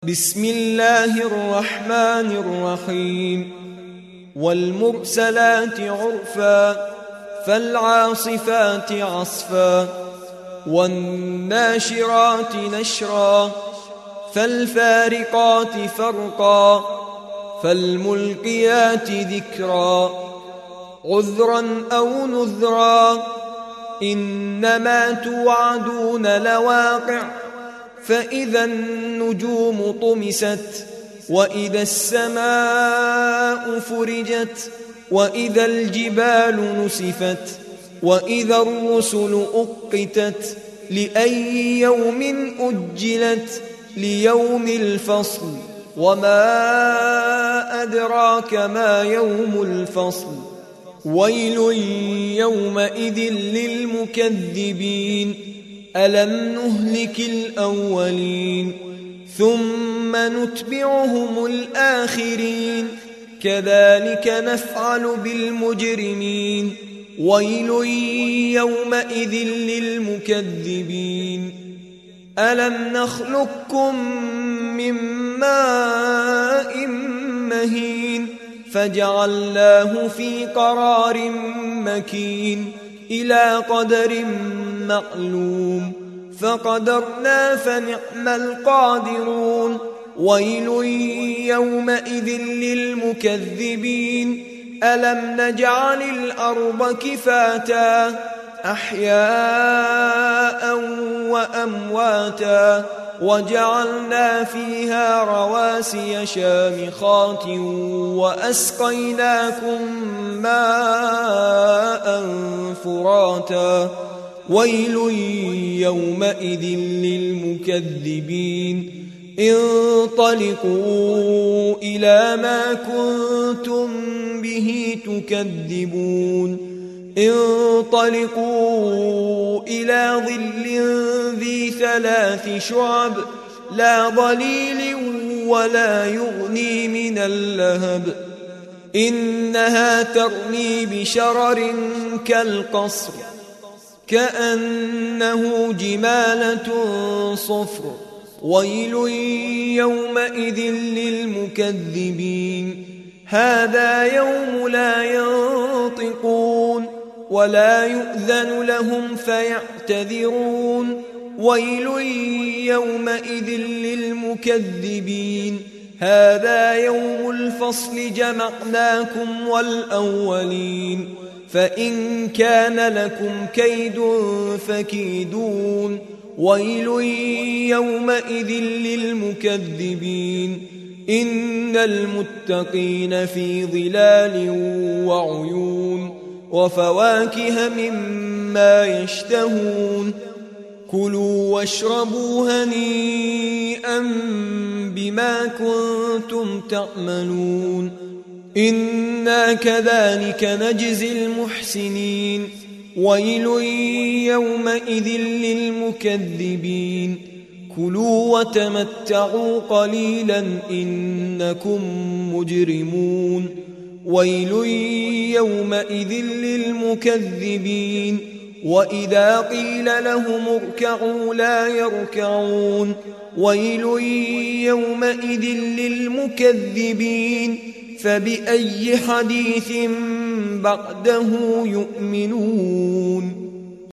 بسم الله الرحمن الرحيم والمرسلات عرفا فالعاصفات عصفا والناشرات نشرا فالفارقات فرقا فالملقيات ذكرا عذرا أو نذرا إنما توعدون لواقع فإذا النجوم طمست وإذا السماء فرجت وإذا الجبال نسفت وإذا الرسل أقتت لأي يوم أجلت ليوم الفصل وما أدراك ما يوم الفصل ويل يومئذ للمكذبين ألم نهلك الأولين ثم نتبعهم الآخرين كذلك نفعل بالمجرمين ويل يومئذ للمكذبين ألم نخلقكم من ماء مهين فجعلناه في قرار مكين إلى قدر معلوم فقدرنا فنعم القادرون ويل يومئذ للمكذبين ألم نجعل الأرض كفاتا أحياء وأمواتا وجعلنا فيها رواسي شامخات وأسقيناكم ماء فراتا ويل يومئذ للمكذبين انطلقوا إلى ما كنتم به تكذبون انطلقوا إلى ظل ذي 3 شعب لا ظليل ولا يغني من اللهب إنها ترمي بشرر كالقصر كأنه جمالة صفر ويل يومئذ للمكذبين هذا يوم لا ينطقون ولا يؤذن لهم فيعتذرون ويل يومئذ للمكذبين هذا يوم الفصل جمعناكم والأولين فإن كان لكم كيد فكيدون ويل يومئذ للمكذبين إن المتقين في ظلال وعيون وفواكه مما يشتهون كلوا واشربوا هنيئا بما كنتم تعملون إنا كذلك نجزي المحسنين ويل يومئذ للمكذبين كلوا وتمتعوا قليلا إنكم مجرمون ويل يومئذ للمكذبين وإذا قيل لهم اركعوا لا يركعون ويل يومئذ للمكذبين فبأي حديث بعده يؤمنون